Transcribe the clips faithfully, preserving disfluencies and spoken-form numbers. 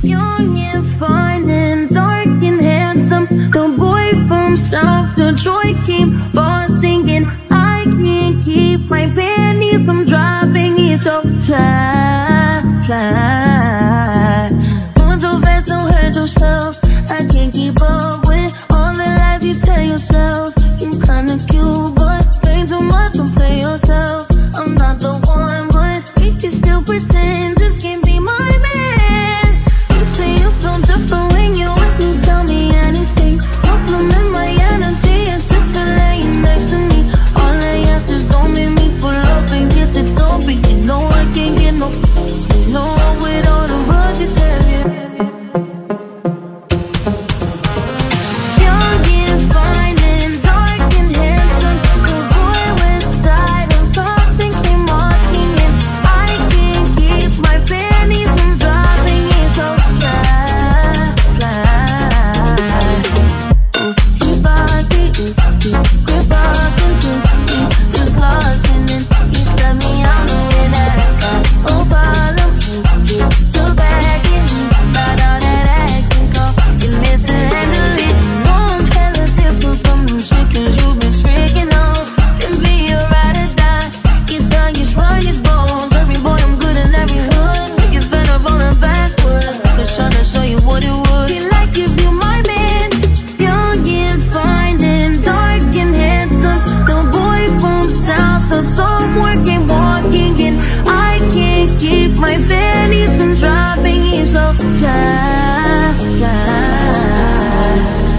Young and fine and dark and handsome, the boy from South Detroit came on singing. I can't keep my panties from dropping. He's so fly, fly. Going so fast, don't hurt yourself. I can't keep up with all the lies you tell yourself. You're kinda cute, but ain't too much, don't play yourself. I'm not the one, but we can still pretend this can't be my man. You say you feel different when you with me, tell me anything. Compliment my energy, it's different laying next to me. All I ask is don't make me pull up and get the door, but you know I can't get no, you know with all the rugged heavy. Young and fine and dark and handsome, the boy went side of thoughts and came walking in. I can't keep my panties from dropping. It's so fly, fly. Ooh, he bossy, ooh, he grip up into me, just lost in it. He stepped me out the way that I got. Oh, bottom, he too bad, get me about all that action, go. You missed to handle it. You know I'm hella different from them chickens you've been tricking on. Can be a ride or die. Get done, get run, get bold. Every boy, I'm good in every hood. Make it fed up on the backwards. Just trying to show you what it would be like if you my man. Young and fine and dark and handsome, the boy from South, the somewhere came walking in. I can't keep my panties from dropping. He's so fly, fly.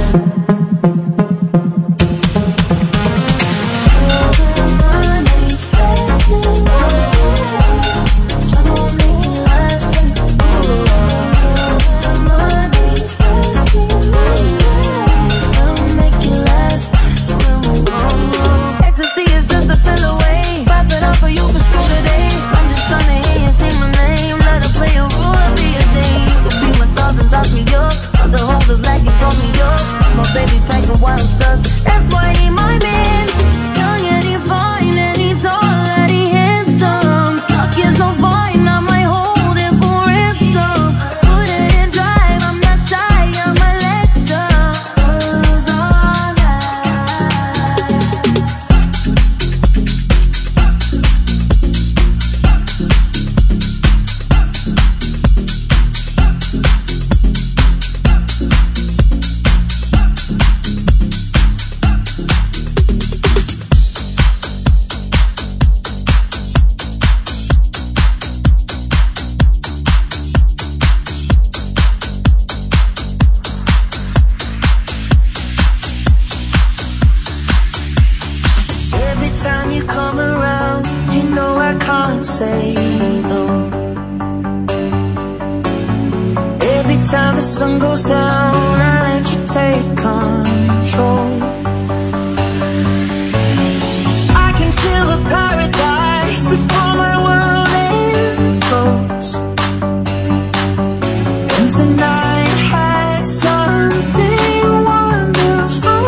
Ecstasy is just a pill away. Pop it up for you for school today. I'm just trying to hear you sing my name. Let her play a role, be a Jane. Could be my toss and talk me up. Other holders like you call me up. My baby packing while I'm stuck. That's why he my man. Young and he fine and he tall and he handsome. Talk is no fine, I might hold it for ransom. Put it in drive, I'm not shy, I'm a lecture. Cause all I Every time you come around, you know I can't say no. Every time the sun goes down, I let you take control. I can feel a paradise before my world implodes. And tonight had something wonderful.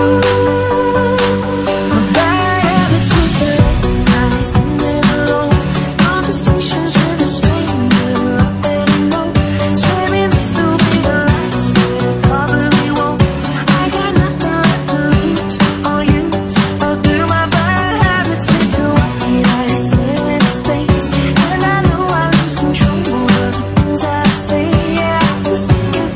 My bad habits we can recognize and live alone. Conversations with a stranger I better know. Swearing this will be the last, but it probably won't. I got nothing left to lose or use. I'll do my bad habits lead to what I say in space. And I know I lose control of the things I say. Yeah, I was thinking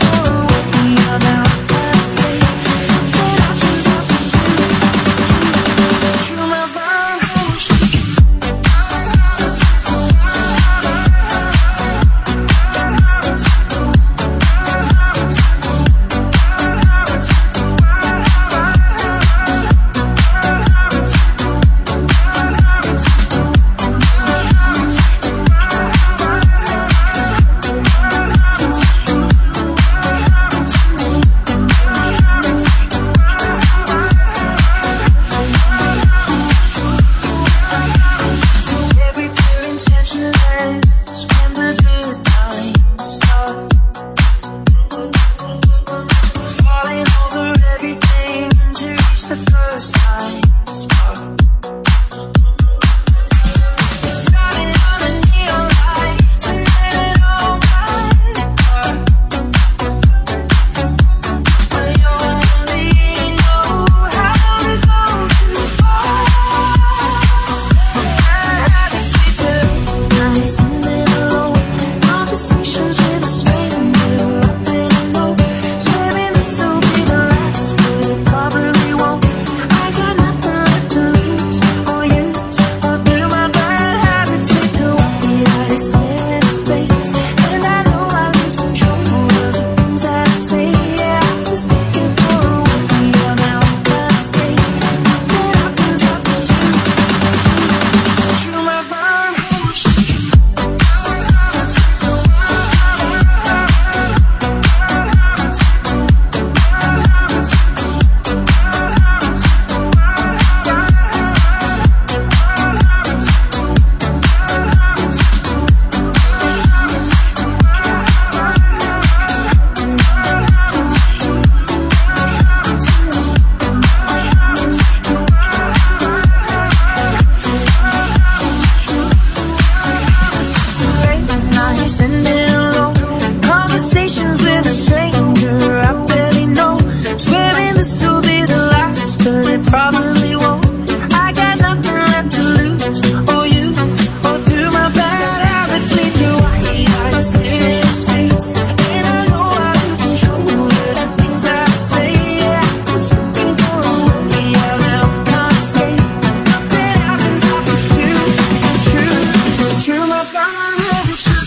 conversations with a stranger I barely know. Swearing this will be the last, but it probably won't. I got nothing left to lose, or you, or do my bad habits lead to white-eyed serious streets? And I know I lose control of the things I say. Yeah, I'm looking for a way out now, can't escape. Nothing happens after two. It's true, it's true, my God, it's true.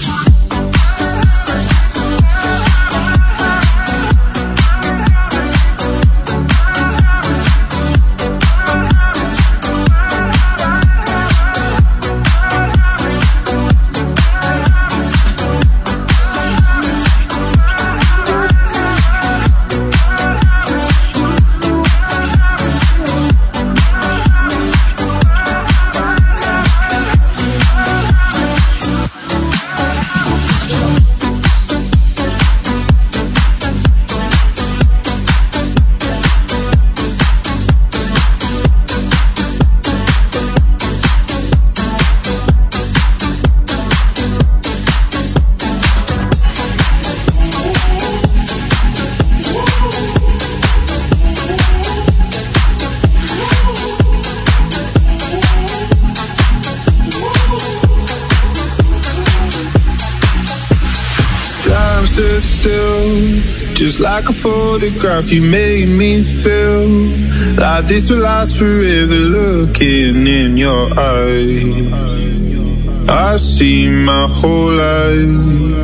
Stood still, just like a photograph. You made me feel like this will last forever. Looking in your eyes, I see my whole life.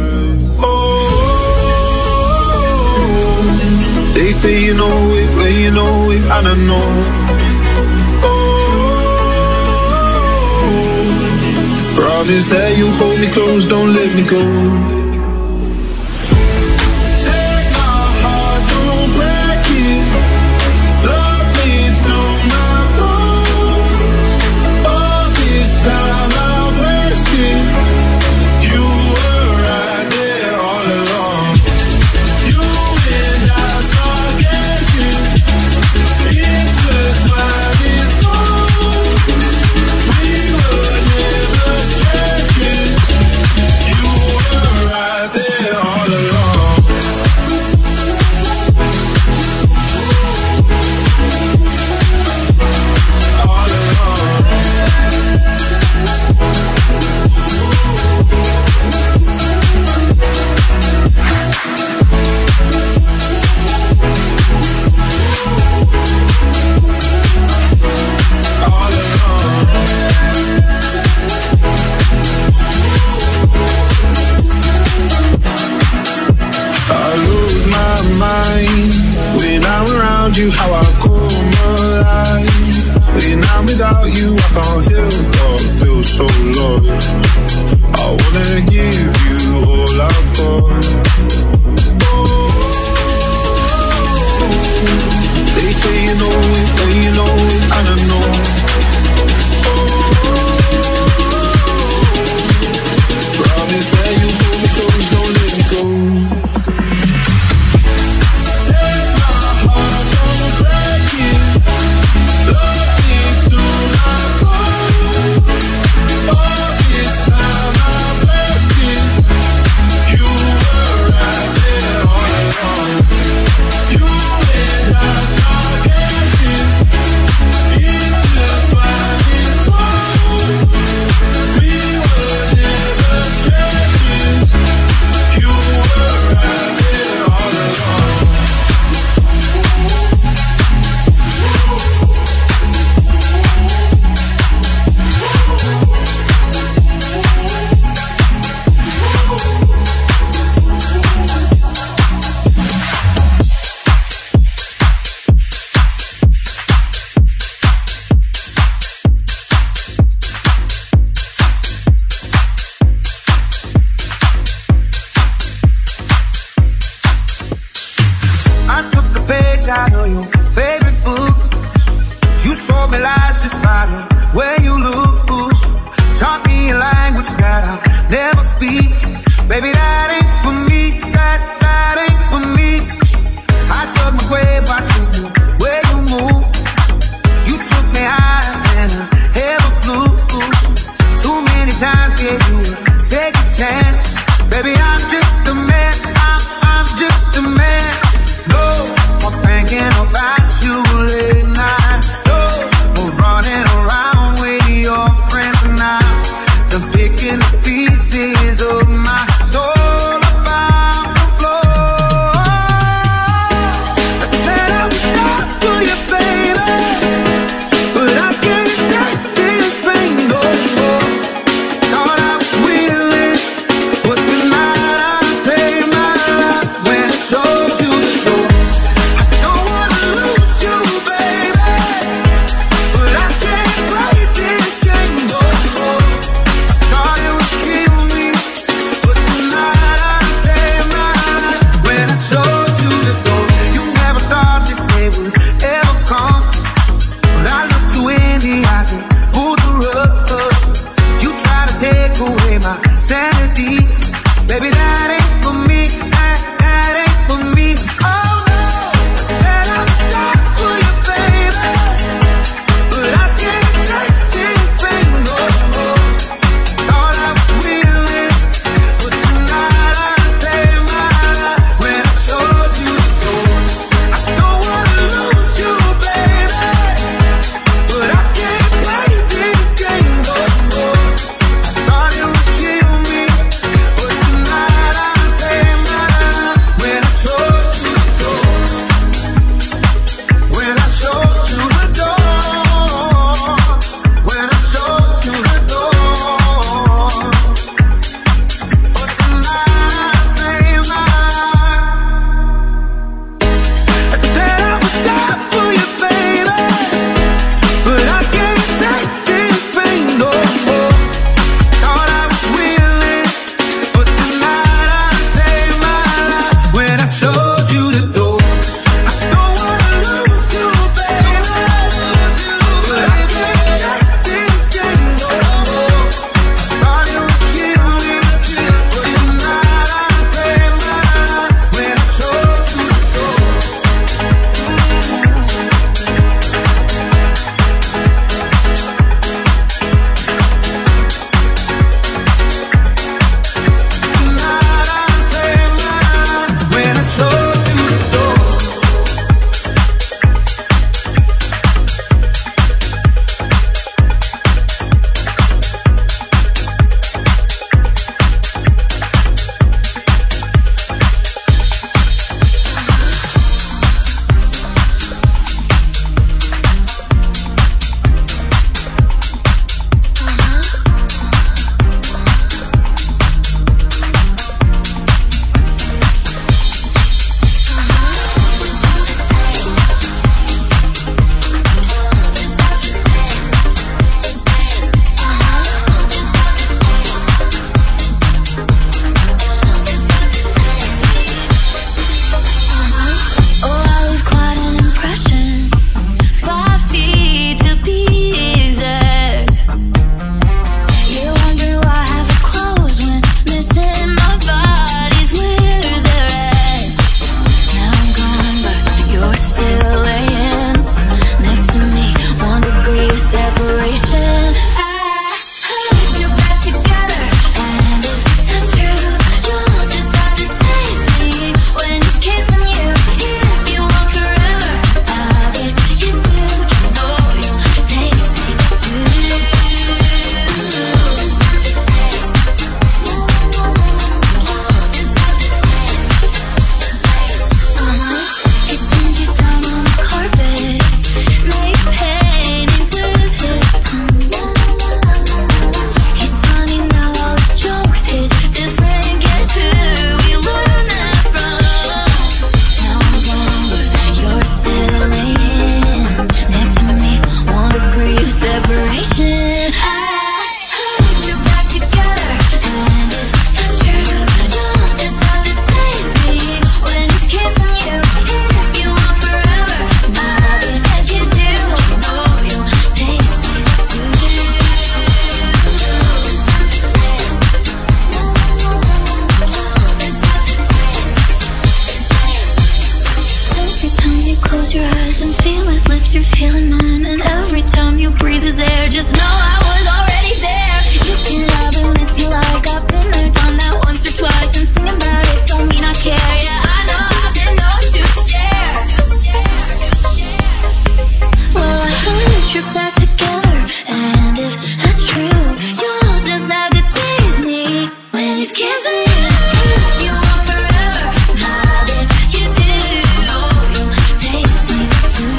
Oh, they say you know it when you know it, and I know. Oh, promise that you'll hold me close, don't let me go. You how I come alive. When I'm without you, I can't help but feel so lost. I wanna give you all I've got. Oh, they say you know it, they you know it, and I know. Oh, promise that you hold me close, don't let me go. Take a chance, baby, I'm just a man, I'm feeling mine, and every time you breathe is air. Just know I was already there. You can love and miss you like I've been there, done that once or twice, and sing about it don't mean I care. Yeah, I know I've been known to share. Well, I heard you're back together, and if that's true, you'll just have to taste me when he's kissing you. You want forever, how did you do? You'll taste me too.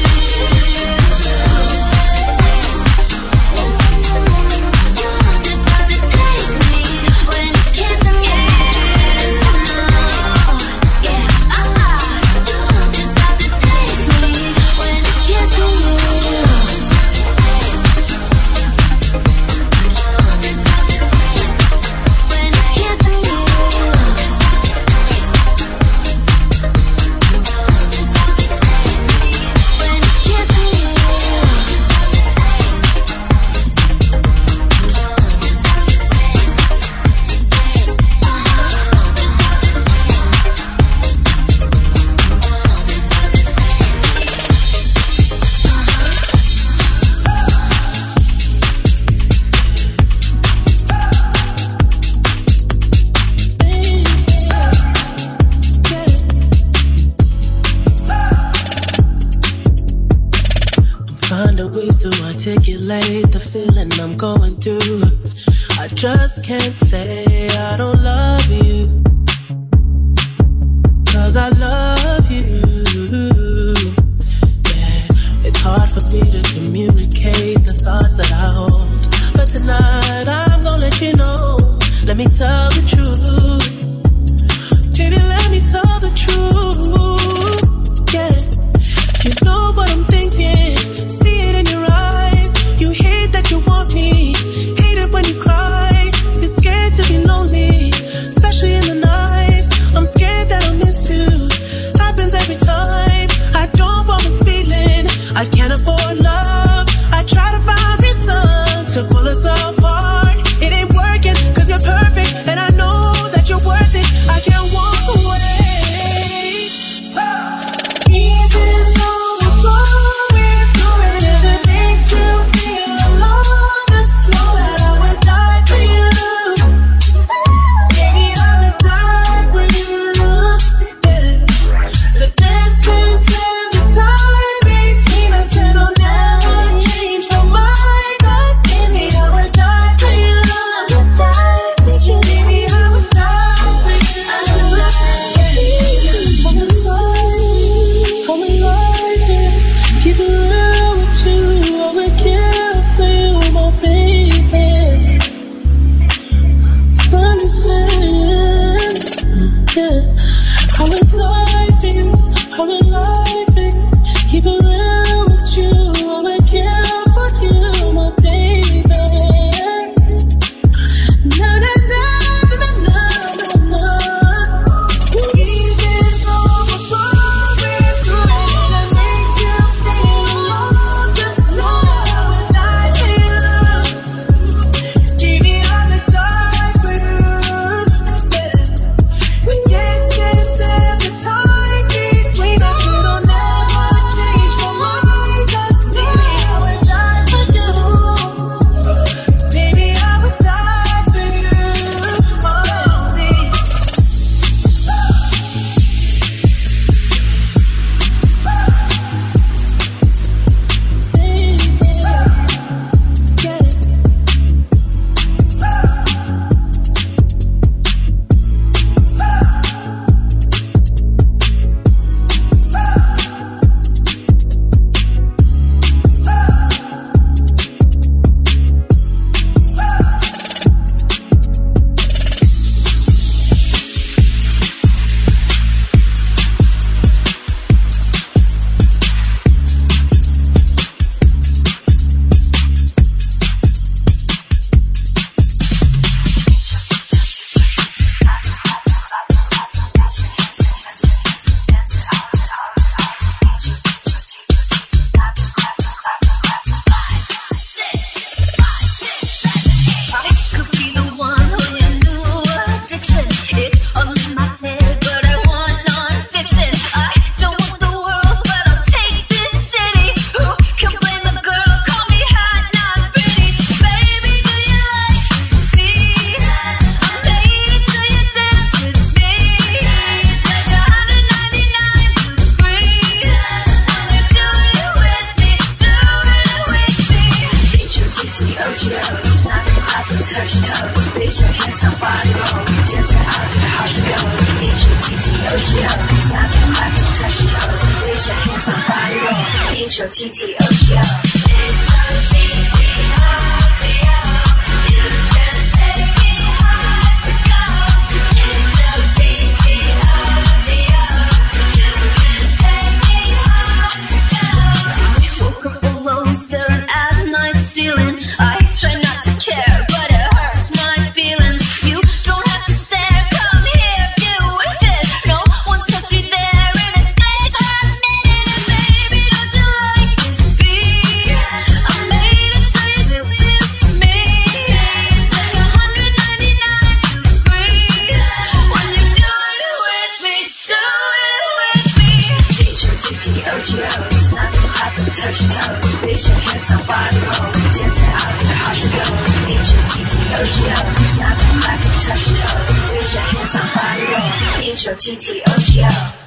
You'll just have to taste me when he's kissing you. Yeah, ah, you'll just have to taste me when he's kissing you. Find a ways to articulate the feeling I'm going through. I just can't say I don't love you, 'cause I love you. Yeah, it's hard for me to communicate the thoughts that I hold, but tonight I'm gonna let you know. Let me tell the truth. Baby, let me tell the truth. Yeah, you know what I'm thinking. See it in your eyes. You hate that you want me. Hate it when you cry. You're scared to be lonely, especially in the night. I'm scared that I'll miss you. your hands on body roll. H O T T O G O. H O T T O G O. You can take me hard to go. H O T T O G O. You can take me hard to go. Woke up alone, staring at my ceiling. I try not to care, but it hurts my feelings. You don't have to stare, come here, deal with it. No one's supposed to be there in a day for a minute. And baby, don't you like this beat? I made it so you do this to me. It's like one hundred ninety-nine to breathe. When you do it with me, do it with me. H O T T O G O. It's not too hot to touch your toes. Raise your hands, no body roll. Dance it out, it's hard to go. H O T T O G O. It's not too hot to touch your toes. Raise your hands, no body roll. H O T T O G O.